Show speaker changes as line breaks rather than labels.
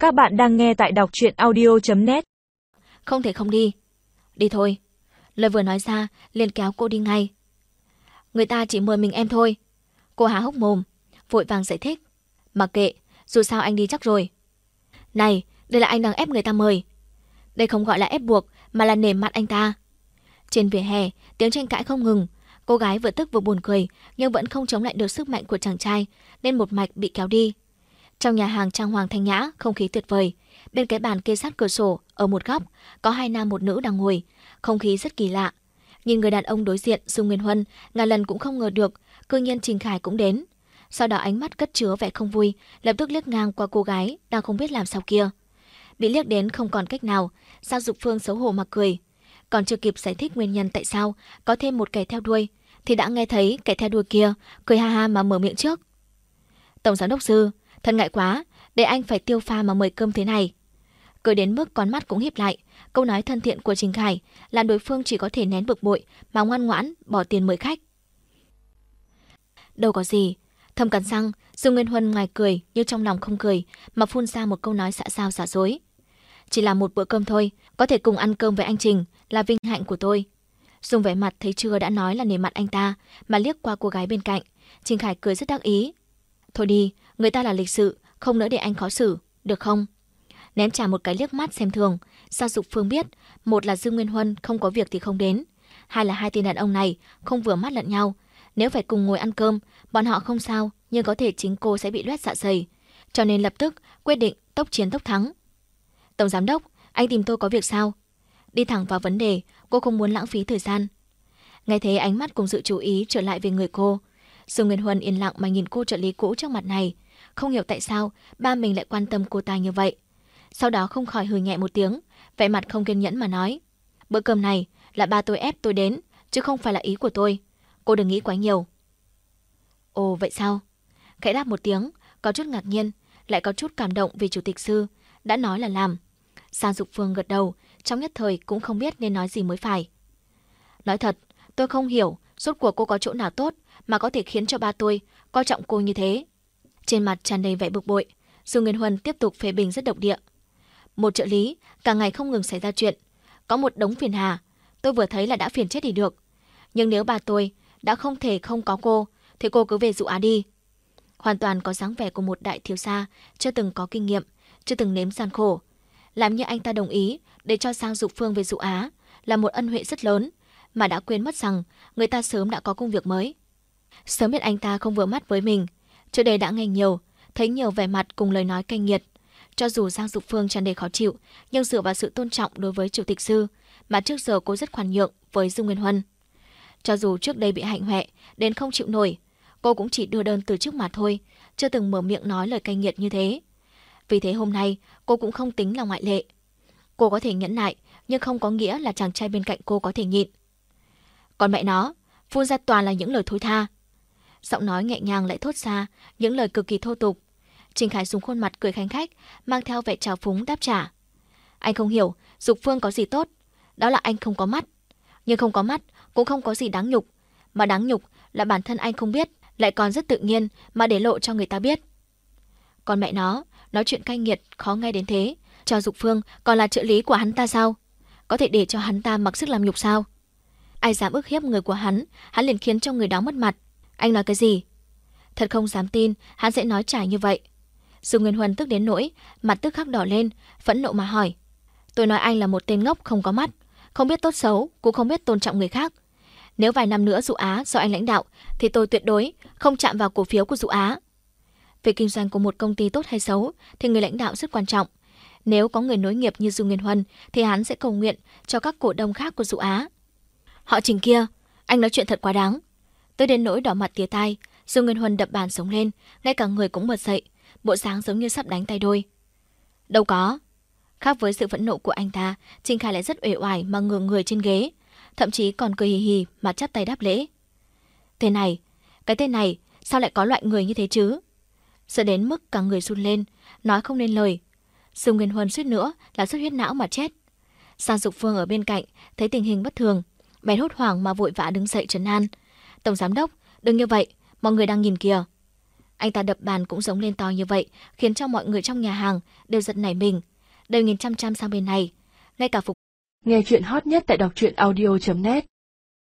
Các bạn đang nghe tại đọc truyện audio.net.
Không thể không đi. Đi thôi. Lời vừa nói ra liền kéo cô đi ngay. Người ta chỉ mời mình em thôi. Cô há hốc mồm, vội vàng giải thích. Mặc kệ, dù sao anh đi chắc rồi. Này, đây là anh đang ép người ta mời. Đây không gọi là ép buộc, mà là nể mặt anh ta. Trên vỉa hè, tiếng tranh cãi không ngừng. Cô gái vừa tức vừa buồn cười, nhưng vẫn không chống lại được sức mạnh của chàng trai, nên một mạch bị kéo đi. Trong nhà hàng trang hoàng thanh nhã, không khí tuyệt vời. Bên cái bàn kê sát cửa sổ, ở một góc, có hai nam một nữ đang ngồi. Không khí rất kỳ lạ. Nhìn người đàn ông đối diện, Dương Nguyên Huân, ngàn lần cũng không ngờ được, cư nhiên Trình Khải cũng đến. Sau đó ánh mắt cất chứa vẻ không vui, lập tức liếc ngang qua cô gái đang không biết làm sao kia. Bị liếc đến không còn cách nào, Giang Dục Phương xấu hổ mà cười. Còn chưa kịp giải thích nguyên nhân tại sao có thêm một kẻ theo đuôi, thì đã nghe thấy kẻ theo đuôi kia cười ha ha mà mở miệng trước. Tổng giám đốc Dư, thật ngại quá, để anh phải tiêu pha mà mời cơm thế này. Cười đến mức con mắt cũng híp lại, câu nói thân thiện của Trình Khải làm đối phương chỉ có thể nén bực bội mà ngoan ngoãn bỏ tiền mời khách. Đâu có gì, thầm cắn răng, Dương Nguyên Huân ngoài cười nhưng trong lòng không cười mà phun ra một câu nói xạ xao giả dối. Chỉ là một bữa cơm thôi, có thể cùng ăn cơm với anh Trình là vinh hạnh của tôi. Dùng vẻ mặt thấy chưa đã nói là nể mặt anh ta mà liếc qua cô gái bên cạnh, Trình Khải cười rất đắc ý. Thôi đi, người ta là lịch sự, không nỡ để anh khó xử, được không? Ném trả một cái liếc mắt xem thường, Giang Dục Phương biết, một là Dương Nguyên Huân không có việc thì không đến, hai là hai tên đàn ông này không vừa mắt lẫn nhau. Nếu phải cùng ngồi ăn cơm, bọn họ không sao, nhưng có thể chính cô sẽ bị loét dạ dày. Cho nên lập tức quyết định tốc chiến tốc thắng. Tổng giám đốc, anh tìm tôi có việc sao? Đi thẳng vào vấn đề, cô không muốn lãng phí thời gian. Nghe thấy ánh mắt cùng sự chú ý trở lại về người cô, Dương Nguyên Huân yên lặng mà nhìn cô trợ lý cũ trước mặt này, không hiểu tại sao ba mình lại quan tâm cô ta như vậy. Sau đó không khỏi hừ nhẹ một tiếng, vẻ mặt không kiên nhẫn mà nói: bữa cơm này là ba tôi ép tôi đến, chứ không phải là ý của tôi. Cô đừng nghĩ quá nhiều. Ồ vậy sao? Khẽ đáp một tiếng, có chút ngạc nhiên, lại có chút cảm động vì chủ tịch Sư đã nói là làm. Giang Dục Phương gật đầu, trong nhất thời cũng không biết nên nói gì mới phải. Nói thật, tôi không hiểu rốt cuộc cô có chỗ nào tốt mà có thể khiến cho ba tôi coi trọng cô như thế. Trên mặt tràn đầy vẻ bực bội, Dương Nguyên Huân tiếp tục phê bình rất độc địa. Một trợ lý, cả ngày không ngừng xảy ra chuyện, có một đống phiền hà, tôi vừa thấy là đã phiền chết đi được. Nhưng nếu bà tôi đã không thể không có cô, thì cô cứ về Dụ Á đi. Hoàn toàn có dáng vẻ của một đại thiếu gia, chưa từng có kinh nghiệm, chưa từng nếm gian khổ. Làm như anh ta đồng ý để cho Giang Dục Phương về Dụ Á là một ân huệ rất lớn, mà đã quên mất rằng người ta sớm đã có công việc mới. Sớm biết anh ta không vừa mắt với mình, trước đây đã nghe nhiều, thấy nhiều vẻ mặt cùng lời nói cay nghiệt. Cho dù Giang Dục Phương tràn đầy khó chịu, nhưng dựa vào sự tôn trọng đối với chủ tịch Sư mà trước giờ cô rất khoan nhượng với Dương Nguyên Huân. Cho dù trước đây bị hạnh hoẹ đến không chịu nổi, cô cũng chỉ đưa đơn từ chức mà thôi, chưa từng mở miệng nói lời cay nghiệt như thế. Vì thế hôm nay cô cũng không tính là ngoại lệ. Cô có thể nhẫn nại, nhưng không có nghĩa là chàng trai bên cạnh cô có thể nhịn. Còn mẹ nó, phun ra toàn là những lời thối tha. Giọng nói nhẹ nhàng lại thốt ra những lời cực kỳ thô tục. Trình Khải dùng khuôn mặt cười khanh khách, mang theo vẻ trào phúng đáp trả. Anh không hiểu, Dục Phương có gì tốt, đó là anh không có mắt. Nhưng không có mắt cũng không có gì đáng nhục, mà đáng nhục là bản thân anh không biết, lại còn rất tự nhiên mà để lộ cho người ta biết. Còn mẹ nó, nói chuyện cay nghiệt khó nghe đến thế, cho Dục Phương còn là trợ lý của hắn ta sao? Có thể để cho hắn ta mặc sức làm nhục sao? Ai dám ức hiếp người của hắn liền khiến cho người đó mất mặt. Anh nói cái gì? Thật không dám tin hắn sẽ nói trả như vậy. Dương Nguyên Huân tức đến nỗi mặt tức khắc đỏ lên, phẫn nộ mà hỏi: tôi nói anh là một tên ngốc không có mắt, không biết tốt xấu, cũng không biết tôn trọng người khác. Nếu vài năm nữa Dụ Á do anh lãnh đạo thì tôi tuyệt đối không chạm vào cổ phiếu của Dụ Á. Việc kinh doanh của một công ty tốt hay xấu thì người lãnh đạo rất quan trọng. Nếu có người nối nghiệp như Dương Nguyên Huân thì hắn sẽ cầu nguyện cho các cổ đông khác của Dụ Á. Họ Trình kia, anh nói chuyện thật quá đáng. Tới đến nỗi đỏ mặt tía tai, Dương Nguyên Huân đập bàn sống lên, ngay cả người cũng bật dậy, bộ dáng giống như sắp đánh tay đôi. Đâu có. Khác với sự phẫn nộ của anh ta, Trình Khải lại rất uể oải mà ngửa người trên ghế, thậm chí còn cười hì hì mà chắp tay đáp lễ. Thế này, cái tên này sao lại có loại người như thế chứ? Sợ đến mức cả người run lên, nói không nên lời. Dương Nguyên Huân suýt nữa là xuất huyết não mà chết. Giang Dục Phương ở bên cạnh thấy tình hình bất thường, bèn hốt hoảng mà vội vã đứng dậy trấn an. Tổng giám đốc, đừng như vậy, mọi người đang nhìn kìa. Anh ta đập bàn cũng giống lên to như vậy, khiến cho mọi người trong nhà hàng đều giật nảy mình, đều nhìn chăm chăm sang bên này. Ngay cả Phục.
Nghe chuyện hot nhất tại đọc truyện audio.net